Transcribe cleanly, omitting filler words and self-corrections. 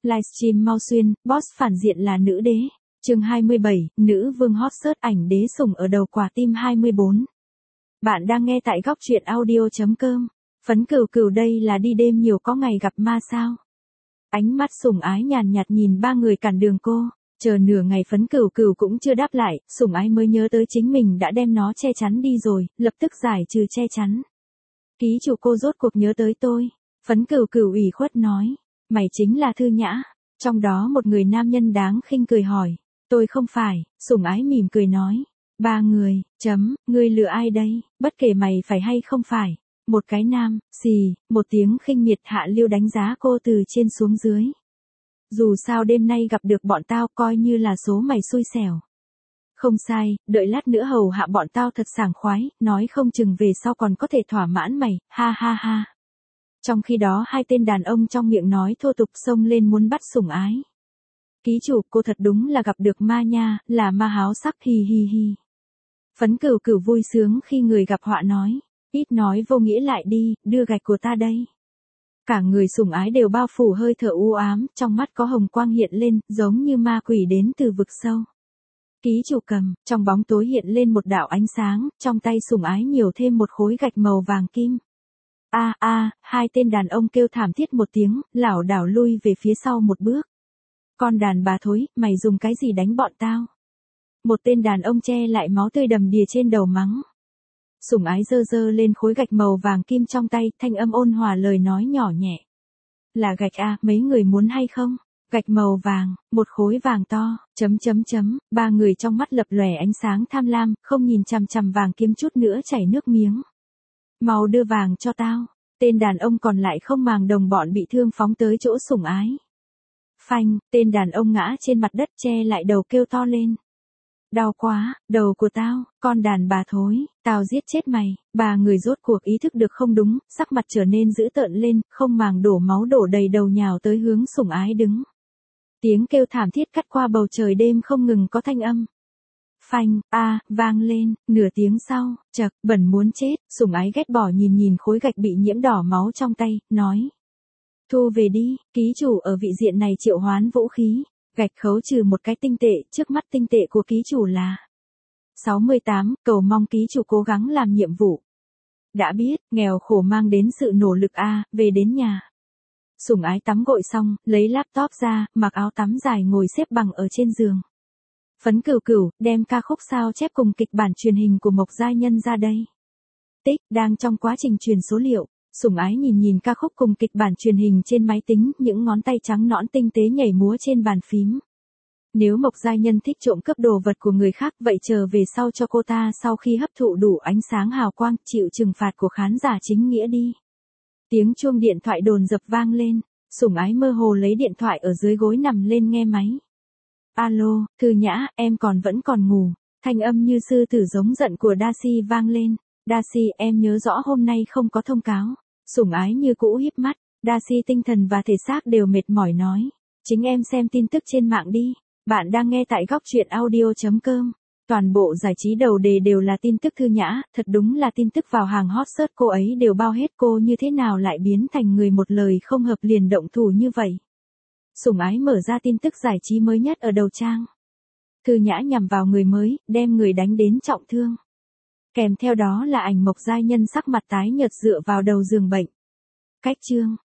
Livestream mau xuyên, boss phản diện là nữ đế. Chương 27, nữ vương hot search ảnh đế sủng ở đầu quả tim 24. Bạn đang nghe tại góc truyện audio.com. Phấn Cừu Cừu đây là đi đêm nhiều có ngày gặp ma sao? Ánh mắt Sủng Ái nhàn nhạt nhìn ba người cản đường cô, chờ nửa ngày Phấn Cừu Cừu cũng chưa đáp lại, Sủng Ái mới nhớ tới chính mình đã đem nó che chắn đi rồi, lập tức giải trừ che chắn. Ký chủ cô rốt cuộc nhớ tới tôi. Phấn Cừu Cừu ủy khuất nói, mày chính là Thư Nhã. Trong đó một người nam nhân đáng khinh cười hỏi, tôi không phải, Sủng Ái mỉm cười nói, ba người, ngươi lừa ai đây, bất kể mày phải hay không phải. Một cái nam, xì, một tiếng khinh miệt hạ lưu đánh giá cô từ trên xuống dưới. Dù sao đêm nay gặp được bọn tao coi như là số mày xui xẻo. Không sai, đợi lát nữa hầu hạ bọn tao thật sảng khoái, nói không chừng về sau còn có thể thỏa mãn mày, ha ha ha. Trong khi đó hai tên đàn ông trong miệng nói thô tục xông lên muốn bắt Sủng Ái. Ký chủ, cô thật đúng là gặp được ma nha, là ma háo sắc hi hi hi. Phấn Cừu Cừu vui sướng khi người gặp họa nói, ít nói vô nghĩa lại đi, đưa gạch của ta đây. Cả người Sủng Ái đều bao phủ hơi thở u ám, trong mắt có hồng quang hiện lên, giống như ma quỷ đến từ vực sâu. Ký chủ cầm, trong bóng tối hiện lên một đạo ánh sáng, trong tay Sủng Ái nhiều thêm một khối gạch màu vàng kim. Hai tên đàn ông kêu thảm thiết một tiếng, lảo đảo lui về phía sau một bước. Con đàn bà thối, mày dùng cái gì đánh bọn tao? Một tên đàn ông che lại máu tươi đầm đìa trên đầu mắng. Sủng Ái giơ giơ lên khối gạch màu vàng kim trong tay, thanh âm ôn hòa lời nói nhỏ nhẹ. Là gạch à, mấy người muốn hay không? Gạch màu vàng, một khối vàng to, ba người trong mắt lập lòe ánh sáng tham lam, không nhìn chằm chằm vàng kim chút nữa chảy nước miếng. Mau đưa vàng cho tao. Tên đàn ông còn lại không màng đồng bọn bị thương phóng tới chỗ Sủng Ái. Phanh, tên đàn ông ngã trên mặt đất che lại đầu kêu to lên. Đau quá, đầu của tao, con đàn bà thối, tao giết chết mày. Ba người rốt cuộc ý thức được không đúng, sắc mặt trở nên dữ tợn lên, không màng đổ máu đổ đầy đầu nhào tới hướng Sủng Ái đứng. Tiếng kêu thảm thiết cắt qua bầu trời đêm không ngừng có thanh âm. Phanh, vang lên, nửa tiếng sau, chậc, bẩn muốn chết, Sủng Ái ghét bỏ nhìn khối gạch bị nhiễm đỏ máu trong tay, nói. Thu về đi, ký chủ ở vị diện này triệu hoán vũ khí, gạch khấu trừ một cái tinh tệ, trước mắt tinh tệ của ký chủ là 68, cầu mong ký chủ cố gắng làm nhiệm vụ. Đã biết, nghèo khổ mang đến sự nỗ lực về đến nhà. Sủng Ái tắm gội xong, lấy laptop ra, mặc áo tắm dài ngồi xếp bằng ở trên giường. Phấn Cừu Cừu, đem ca khúc sao chép cùng kịch bản truyền hình của Mộc Giai Nhân ra đây. Tích, đang trong quá trình truyền số liệu. Sủng Ái nhìn ca khúc cùng kịch bản truyền hình trên máy tính, những ngón tay trắng nõn tinh tế nhảy múa trên bàn phím. Nếu Mộc Giai Nhân thích trộm cướp đồ vật của người khác vậy chờ về sau cho cô ta sau khi hấp thụ đủ ánh sáng hào quang chịu trừng phạt của khán giả chính nghĩa đi. Tiếng chuông điện thoại đồn dập vang lên, Sủng Ái mơ hồ lấy điện thoại ở dưới gối nằm lên nghe máy. Alo, Thư Nhã, em vẫn còn ngủ. Thanh âm như sư tử giống giận của Darcy vang lên. Darcy, em nhớ rõ hôm nay không có thông cáo. Sủng Ái như cũ híp mắt. Darcy tinh thần và thể xác đều mệt mỏi nói. Chính em xem tin tức trên mạng đi. Bạn đang nghe tại góc truyện audio.com. Toàn bộ giải trí đầu đề đều là tin tức Thư Nhã, thật đúng là tin tức vào hàng hot search cô ấy đều bao hết, cô như thế nào lại biến thành người một lời không hợp liền động thủ như vậy. Sủng Ái mở ra tin tức giải trí mới nhất ở đầu trang. Thư Nhã nhằm vào người mới, đem người đánh đến trọng thương. Kèm theo đó là ảnh Mộc Giai Nhân sắc mặt tái nhợt dựa vào đầu giường bệnh. Cách chương.